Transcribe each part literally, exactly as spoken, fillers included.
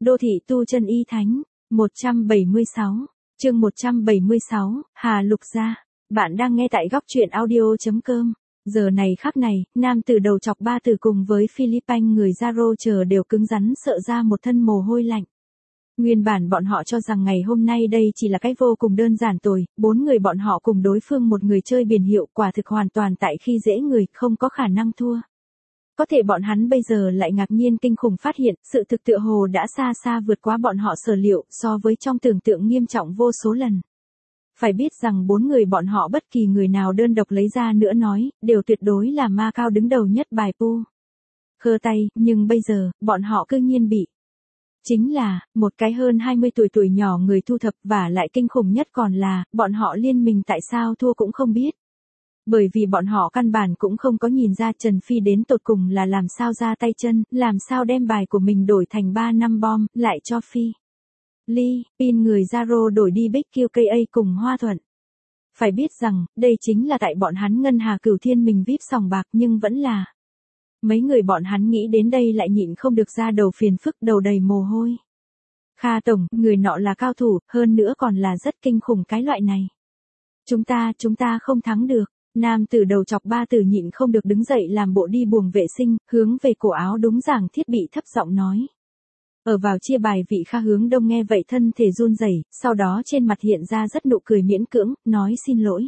Đô thị tu chân y thánh, một trăm bảy mươi sáu, chương một trăm bảy mươi sáu, Hà Lục Gia. Bạn đang nghe tại góc truyện audio.com. Giờ này khắc này, nam tử đầu chọc ba tử cùng với Philippines người Zaro chờ đều cứng rắn sợ ra một thân mồ hôi lạnh. Nguyên bản bọn họ cho rằng ngày hôm nay đây chỉ là cái vô cùng đơn giản tồi, bốn người bọn họ cùng đối phương một người chơi biển hiệu quả thực hoàn toàn tại khi dễ người, không có khả năng thua. Có thể bọn hắn bây giờ lại ngạc nhiên kinh khủng phát hiện, sự thực tựa hồ đã xa xa vượt quá bọn họ sở liệu, so với trong tưởng tượng nghiêm trọng vô số lần. Phải biết rằng bốn người bọn họ bất kỳ người nào đơn độc lấy ra nữa nói, đều tuyệt đối là ma cao đứng đầu nhất bài pu. Khơ tay, nhưng bây giờ, bọn họ cư nhiên bị. Chính là, một cái hơn hai mươi tuổi tuổi nhỏ người thu thập và lại kinh khủng nhất còn là, bọn họ liên minh tại sao thua cũng không biết. Bởi vì bọn họ căn bản cũng không có nhìn ra Trần Phi đến tột cùng là làm sao ra tay chân, làm sao đem bài của mình đổi thành ba năm bom, lại cho Phi. Ly, pin người Zaro đổi đi Bích Q K A cùng Hoa Thuận. Phải biết rằng, đây chính là tại bọn hắn Ngân Hà Cửu Thiên mình víp sòng bạc nhưng vẫn là. Mấy người bọn hắn nghĩ đến đây lại nhịn không được ra đầu phiền phức đầu đầy mồ hôi. Kha Tổng, người nọ là cao thủ, hơn nữa còn là rất kinh khủng cái loại này. Chúng ta, chúng ta không thắng được. Nam tử đầu chọc ba tử nhịn không được đứng dậy làm bộ đi buồng vệ sinh, hướng về cổ áo đúng giảng thiết bị thấp giọng nói. Ở vào chia bài vị Kha Hướng Đông nghe vậy thân thể run rẩy, sau đó trên mặt hiện ra rất nụ cười miễn cưỡng, nói xin lỗi.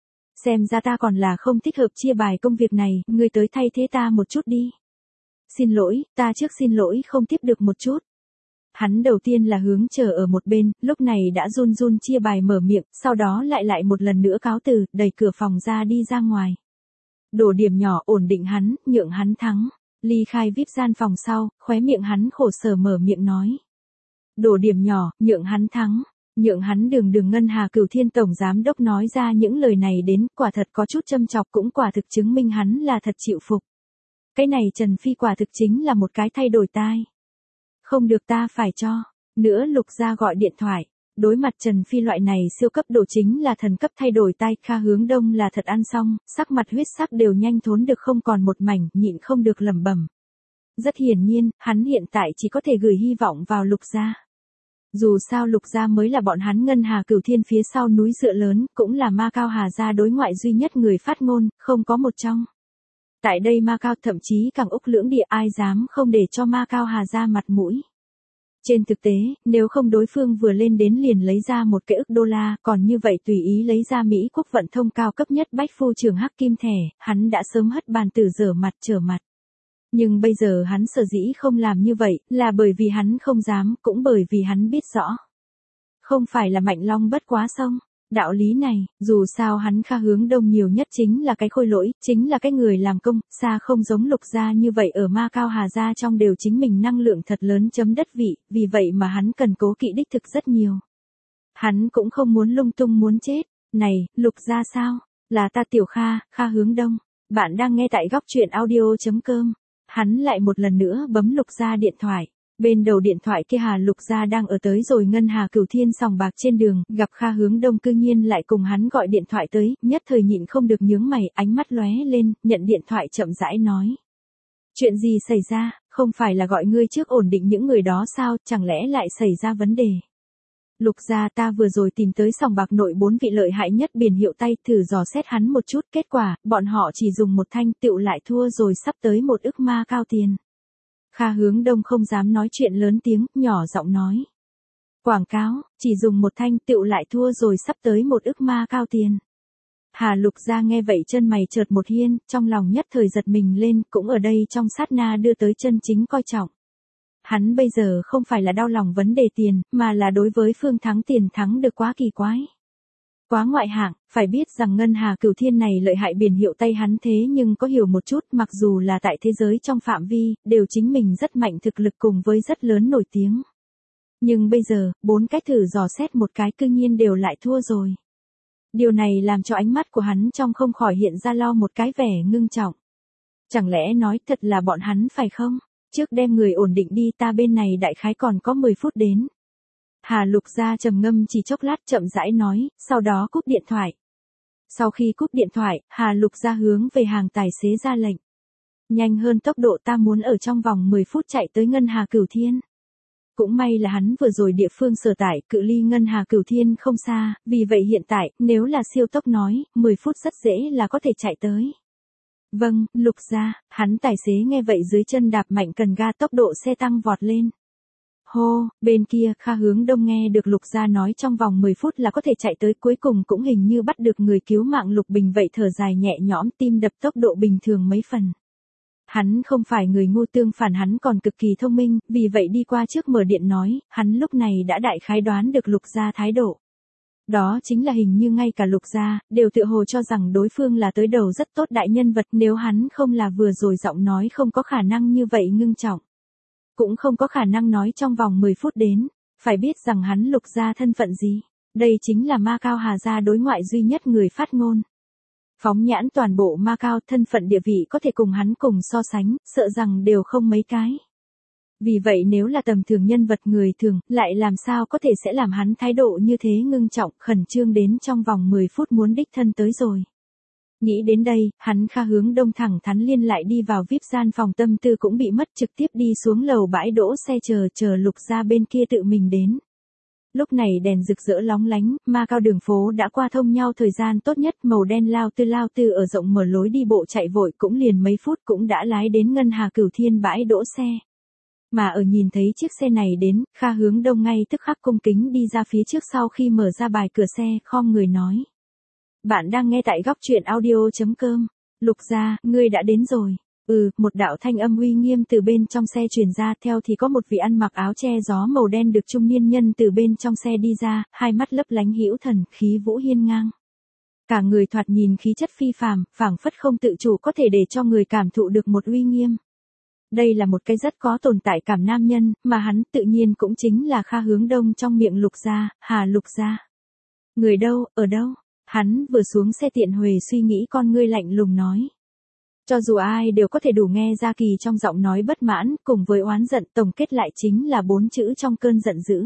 Xem ra ta còn là không thích hợp chia bài công việc này, ngươi tới thay thế ta một chút đi. Xin lỗi, ta trước xin lỗi không tiếp được một chút. Hắn đầu tiên là hướng chờ ở một bên, lúc này đã run run chia bài mở miệng, sau đó lại lại một lần nữa cáo từ, đẩy cửa phòng ra đi ra ngoài. Đổ điểm nhỏ ổn định hắn, nhượng hắn thắng. Ly khai víp gian phòng sau, khóe miệng hắn khổ sở mở miệng nói. Đổ điểm nhỏ, nhượng hắn thắng. Nhượng hắn đường đường Ngân Hà Cửu Thiên Tổng Giám Đốc nói ra những lời này đến, quả thật có chút châm chọc cũng quả thực chứng minh hắn là thật chịu phục. Cái này Trần Phi quả thực chính là một cái thay đổi tai. Không được ta phải cho. Nữa Lục Gia gọi điện thoại. Đối mặt Trần Phi loại này siêu cấp độ chính là thần cấp thay đổi tai, Kha Hướng Đông là thật ăn xong, sắc mặt huyết sắc đều nhanh thốn được không còn một mảnh, nhịn không được lẩm bẩm. Rất hiển nhiên, hắn hiện tại chỉ có thể gửi hy vọng vào Lục Gia. Dù sao Lục Gia mới là bọn hắn Ngân Hà Cửu Thiên phía sau núi dựa lớn, cũng là Ma Cao Hà Gia đối ngoại duy nhất người phát ngôn, không có một trong. Tại đây Ma Cao thậm chí càng Úc lưỡng địa ai dám không để cho Ma Cao Hà Gia mặt mũi. Trên thực tế, nếu không đối phương vừa lên đến liền lấy ra một cái ức đô la, còn như vậy tùy ý lấy ra Mỹ quốc vận thông cao cấp nhất bách phu trường hắc kim thẻ, hắn đã sớm hất bàn tử dở mặt trở mặt. Nhưng bây giờ hắn sở dĩ không làm như vậy, là bởi vì hắn không dám, cũng bởi vì hắn biết rõ. Không phải là Mạnh Long bất quá sông. Đạo lý này, dù sao hắn Kha Hướng Đông nhiều nhất chính là cái khôi lỗi, chính là cái người làm công, xa không giống Lục Gia như vậy ở Ma Cao Hà Gia trong đều chính mình năng lượng thật lớn chấm đất vị, vì vậy mà hắn cần cố kỵ đích thực rất nhiều. Hắn cũng không muốn lung tung muốn chết. Này, Lục Gia sao? Là ta Tiểu Kha, Kha Hướng Đông. Bạn đang nghe tại góc truyện audio.com. Hắn lại một lần nữa bấm Lục Gia điện thoại. Bên đầu điện thoại kia Hà Lục Gia đang ở tới rồi Ngân Hà Cửu Thiên sòng bạc trên đường, gặp Kha Hướng Đông cư nhiên lại cùng hắn gọi điện thoại tới, nhất thời nhịn không được nhướng mày, ánh mắt lóe lên, nhận điện thoại chậm rãi nói. Chuyện gì xảy ra, không phải là gọi ngươi trước ổn định những người đó sao, chẳng lẽ lại xảy ra vấn đề. Lục Gia ta vừa rồi tìm tới sòng bạc nội bốn vị lợi hại nhất biển hiệu tay, thử dò xét hắn một chút, kết quả, bọn họ chỉ dùng một thanh tựu lại thua rồi sắp tới một ức ma cao tiền. Kha Hướng Đông không dám nói chuyện lớn tiếng, nhỏ giọng nói. Quảng cáo, chỉ dùng một thanh tựu lại thua rồi sắp tới một ức ma cao tiền. Hà Lục Gia nghe vậy chân mày chợt một hiên, trong lòng nhất thời giật mình lên, cũng ở đây trong sát na đưa tới chân chính coi trọng. Hắn bây giờ không phải là đau lòng vấn đề tiền, mà là đối với phương thắng tiền thắng được quá kỳ quái. Quá ngoại hạng, phải biết rằng Ngân Hà Cửu Thiên này lợi hại biển hiệu tay hắn thế nhưng có hiểu một chút, mặc dù là tại thế giới trong phạm vi, đều chính mình rất mạnh thực lực cùng với rất lớn nổi tiếng. Nhưng bây giờ, bốn cách thử dò xét một cái cư nhiên đều lại thua rồi. Điều này làm cho ánh mắt của hắn trong không khỏi hiện ra lo một cái vẻ ngưng trọng. Chẳng lẽ nói thật là bọn hắn phải không? Trước đem người ổn định đi, ta bên này đại khái còn có mười phút đến. Hà Lục Gia trầm ngâm chỉ chốc lát chậm rãi nói, sau đó cúp điện thoại. Sau khi cúp điện thoại, Hà Lục Gia hướng về hàng tài xế ra lệnh. Nhanh hơn tốc độ, ta muốn ở trong vòng mười phút chạy tới Ngân Hà Cửu Thiên. Cũng may là hắn vừa rồi địa phương sở tại, cự ly ngân hà cửu thiên không xa, vì vậy hiện tại, nếu là siêu tốc nói, mười phút rất dễ là có thể chạy tới. Vâng, Lục gia, hắn tài xế nghe vậy dưới chân đạp mạnh cần ga tốc độ xe tăng vọt lên. Hô, bên kia, Kha Hướng Đông nghe được Lục gia nói trong vòng mười phút là có thể chạy tới, cuối cùng cũng hình như bắt được người cứu mạng Lục Bình vậy, thở dài nhẹ nhõm, tim đập tốc độ bình thường mấy phần. Hắn không phải người ngu, tương phản hắn còn cực kỳ thông minh, vì vậy đi qua trước mở điện nói, hắn lúc này đã đại khái đoán được Lục gia thái độ. Đó chính là hình như ngay cả Lục gia, đều tự hồ cho rằng đối phương là tới đầu rất tốt đại nhân vật, nếu hắn không là vừa rồi giọng nói không có khả năng như vậy ngưng trọng. Cũng không có khả năng nói trong vòng mười phút đến, phải biết rằng hắn Lục gia thân phận gì, đây chính là Ma Cao Hà gia đối ngoại duy nhất người phát ngôn. Phóng nhãn toàn bộ Ma Cao, thân phận địa vị có thể cùng hắn cùng so sánh, sợ rằng đều không mấy cái. Vì vậy nếu là tầm thường nhân vật người thường, lại làm sao có thể sẽ làm hắn thái độ như thế ngưng trọng, khẩn trương đến trong vòng mười phút muốn đích thân tới rồi. Nghĩ đến đây, hắn Kha Hướng Đông thẳng thắn liên lại đi vào vi ai pi gian phòng, tâm tư cũng bị mất, trực tiếp đi xuống lầu bãi đỗ xe chờ chờ Lục gia bên kia tự mình đến. Lúc này đèn rực rỡ lóng lánh, Ma Cao đường phố đã qua thông nhau thời gian tốt nhất, màu đen lao tư lao tư ở rộng mở lối đi bộ chạy vội, cũng liền mấy phút cũng đã lái đến ngân hà cửu thiên bãi đỗ xe. Mà ở nhìn thấy chiếc xe này đến, Kha Hướng Đông ngay tức khắc cung kính đi ra phía trước, sau khi mở ra bài cửa xe, khom người nói. Bạn đang nghe tại góc truyện audio chấm com. Lục gia, ngươi đã đến rồi. Ừ, một đạo thanh âm uy nghiêm từ bên trong xe truyền ra, theo thì có một vị ăn mặc áo che gió màu đen được trung niên nhân từ bên trong xe đi ra, hai mắt lấp lánh hữu thần, khí vũ hiên ngang. Cả người thoạt nhìn khí chất phi phàm, phảng phất không tự chủ có thể để cho người cảm thụ được một uy nghiêm. Đây là một cái rất có tồn tại cảm nam nhân, mà hắn tự nhiên cũng chính là Kha Hướng Đông trong miệng Lục gia, Hà Lục gia. Người đâu, ở đâu? Hắn vừa xuống xe tiện huề suy nghĩ, con ngươi lạnh lùng nói. Cho dù ai đều có thể đủ nghe ra kỳ trong giọng nói bất mãn, cùng với oán giận, tổng kết lại chính là bốn chữ trong cơn giận dữ.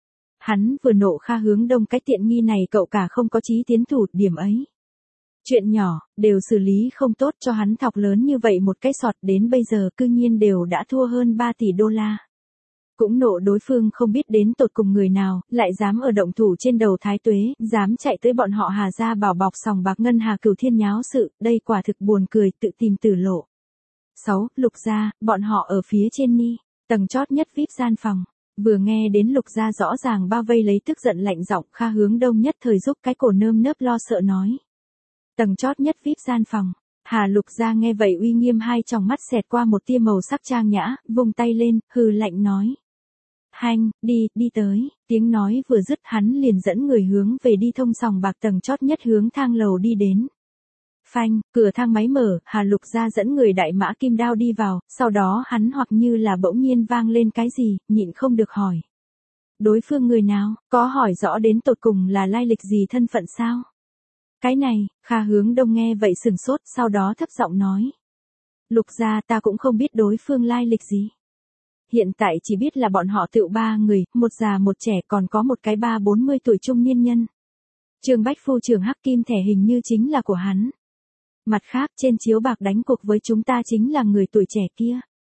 Hắn vừa nộ Kha Hướng Đông cái tiện nghi này cậu cả không có chí tiến thủ, điểm ấy. Chuyện nhỏ, đều xử lý không tốt, cho hắn thọc lớn như vậy một cái sọt, đến bây giờ cư nhiên đều đã thua hơn ba tỷ đô la. Cũng nộ đối phương không biết đến tột cùng người nào, lại dám ở động thủ trên đầu Thái Tuế, dám chạy tới bọn họ Hà gia bảo bọc sòng bạc ngân hà cửu thiên nháo sự, đây quả thực buồn cười, tự tìm tử lộ. sáu. Lục gia, bọn họ ở phía trên ni, tầng chót nhất vi ai pi gian phòng. Vừa nghe đến Lục gia rõ ràng bao vây lấy, tức giận lạnh giọng, Kha Hướng Đông nhất thời giúp cái cổ nơm nớp lo sợ nói. Tầng chót nhất vi ai pi gian phòng. Hà Lục gia nghe vậy uy nghiêm, hai tròng mắt xẹt qua một tia màu sắc trang nhã, vung tay lên, hừ lạnh nói. Hanh, đi, đi tới, tiếng nói vừa dứt hắn liền dẫn người hướng về đi thông sòng bạc tầng chót nhất, hướng thang lầu đi đến. Phanh, cửa thang máy mở, Hà Lục gia dẫn người đại mã kim đao đi vào, sau đó hắn hoặc như là bỗng nhiên vang lên cái gì, nhịn không được hỏi. Đối phương người nào, có hỏi rõ đến tột cùng là lai lịch gì, thân phận sao? Cái này, Kha Hướng Đông nghe vậy sừng sốt, sau đó thấp giọng nói. Lục gia, ta cũng không biết đối phương lai lịch gì. Hiện tại chỉ biết là bọn họ tựu ba người, một già một trẻ, còn có một cái ba bốn mươi tuổi trung niên nhân. Trương Bách Phu trưởng hắc kim thẻ hình như chính là của hắn. Mặt khác, trên chiếu bạc đánh cuộc với chúng ta chính là người tuổi trẻ kia.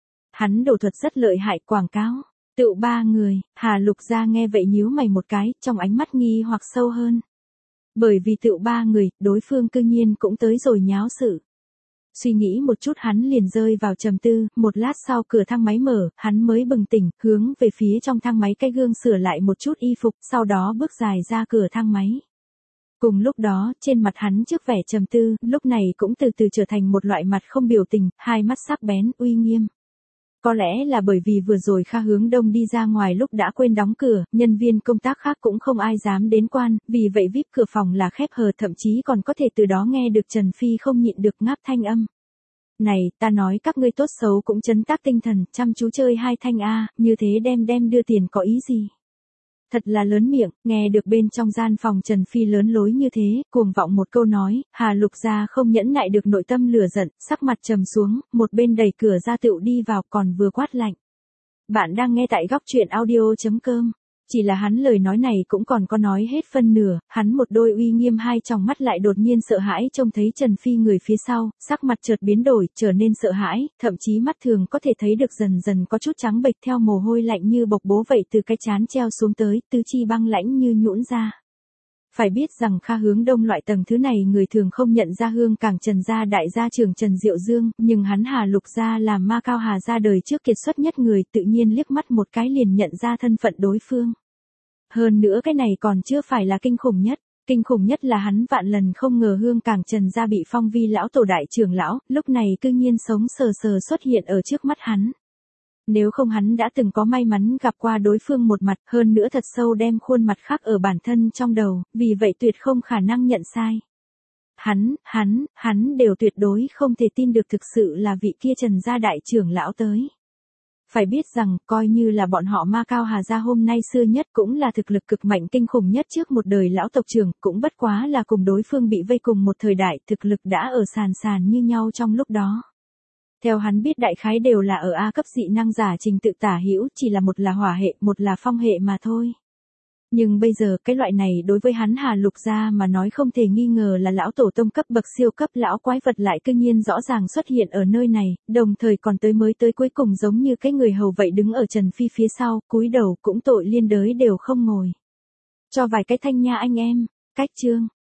Hắn đổ thuật rất lợi hại, quảng cáo. Tựu ba người, Hà Lục gia nghe vậy nhíu mày một cái, trong ánh mắt nghi hoặc sâu hơn. Bởi vì tựu ba người, đối phương cư nhiên cũng tới rồi nháo sự. Suy nghĩ một chút hắn liền rơi vào trầm tư, một lát sau cửa thang máy mở, hắn mới bừng tỉnh, hướng về phía trong thang máy cái gương sửa lại một chút y phục, sau đó bước dài ra cửa thang máy. Cùng lúc đó, trên mặt hắn trước vẻ trầm tư, lúc này cũng từ từ trở thành một loại mặt không biểu tình, hai mắt sắc bén, uy nghiêm. Có lẽ là bởi vì vừa rồi Kha Hướng Đông đi ra ngoài lúc đã quên đóng cửa, nhân viên công tác khác cũng không ai dám đến quan, vì vậy vi ai pi cửa phòng là khép hờ, thậm chí còn có thể từ đó nghe được Trần Phi không nhịn được ngáp thanh âm. Này, ta nói các ngươi tốt xấu cũng trấn tác tinh thần, chăm chú chơi hai thanh A, như thế đem đem đưa tiền có ý gì? Thật là lớn miệng, nghe được bên trong gian phòng Trần Phi lớn lối như thế, cuồng vọng một câu nói, Hà Lục gia không nhẫn nại được nội tâm lửa giận, sắc mặt trầm xuống, một bên đẩy cửa ra tựu đi vào, còn vừa quát lạnh. Bạn đang nghe tại góc truyện audio chấm com. Chỉ là hắn lời nói này cũng còn có nói hết phân nửa, hắn một đôi uy nghiêm hai tròng mắt lại đột nhiên sợ hãi trông thấy Trần Phi người phía sau, sắc mặt chợt biến đổi, trở nên sợ hãi, thậm chí mắt thường có thể thấy được dần dần có chút trắng bệch theo mồ hôi lạnh như bộc bố vậy từ cái trán treo xuống tới, tứ chi băng lãnh như nhũn ra. Phải biết rằng Kha Hướng Đông loại tầng thứ này người thường không nhận ra Hương Cảng Trần gia đại gia trưởng Trần Diệu Dương, nhưng hắn Hà Lục gia làm Ma Cao Hà gia đời trước kiệt xuất nhất người tự nhiên liếc mắt một cái liền nhận ra thân phận đối phương. Hơn nữa cái này còn chưa phải là kinh khủng nhất, kinh khủng nhất là hắn vạn lần không ngờ Hương Cảng Trần gia bị phong vi lão tổ đại trưởng lão, lúc này cư nhiên sống sờ sờ xuất hiện ở trước mắt hắn. Nếu không hắn đã từng có may mắn gặp qua đối phương một mặt, hơn nữa thật sâu đem khuôn mặt khác ở bản thân trong đầu, vì vậy tuyệt không khả năng nhận sai. Hắn, hắn, hắn đều tuyệt đối không thể tin được thực sự là vị kia Trần gia đại trưởng lão tới. Phải biết rằng, coi như là bọn họ Ma Cao Hà gia hôm nay xưa nhất cũng là thực lực cực mạnh kinh khủng nhất trước một đời lão tộc trưởng, cũng bất quá là cùng đối phương bị vây cùng một thời đại, thực lực đã ở sàn sàn như nhau trong lúc đó. Theo hắn biết đại khái đều là ở A cấp dị năng giả trình tự tả hữu, chỉ là một là hỏa hệ, một là phong hệ mà thôi. Nhưng bây giờ cái loại này đối với hắn Hà Lục gia mà nói không thể nghi ngờ là lão tổ tông cấp bậc siêu cấp lão quái vật lại cư nhiên rõ ràng xuất hiện ở nơi này, đồng thời còn tới mới tới cuối cùng giống như cái người hầu vậy đứng ở Trần Phi phía sau, cúi đầu cũng tội liên đới đều không ngồi. Cho vài cái thanh nha anh em, cách chương.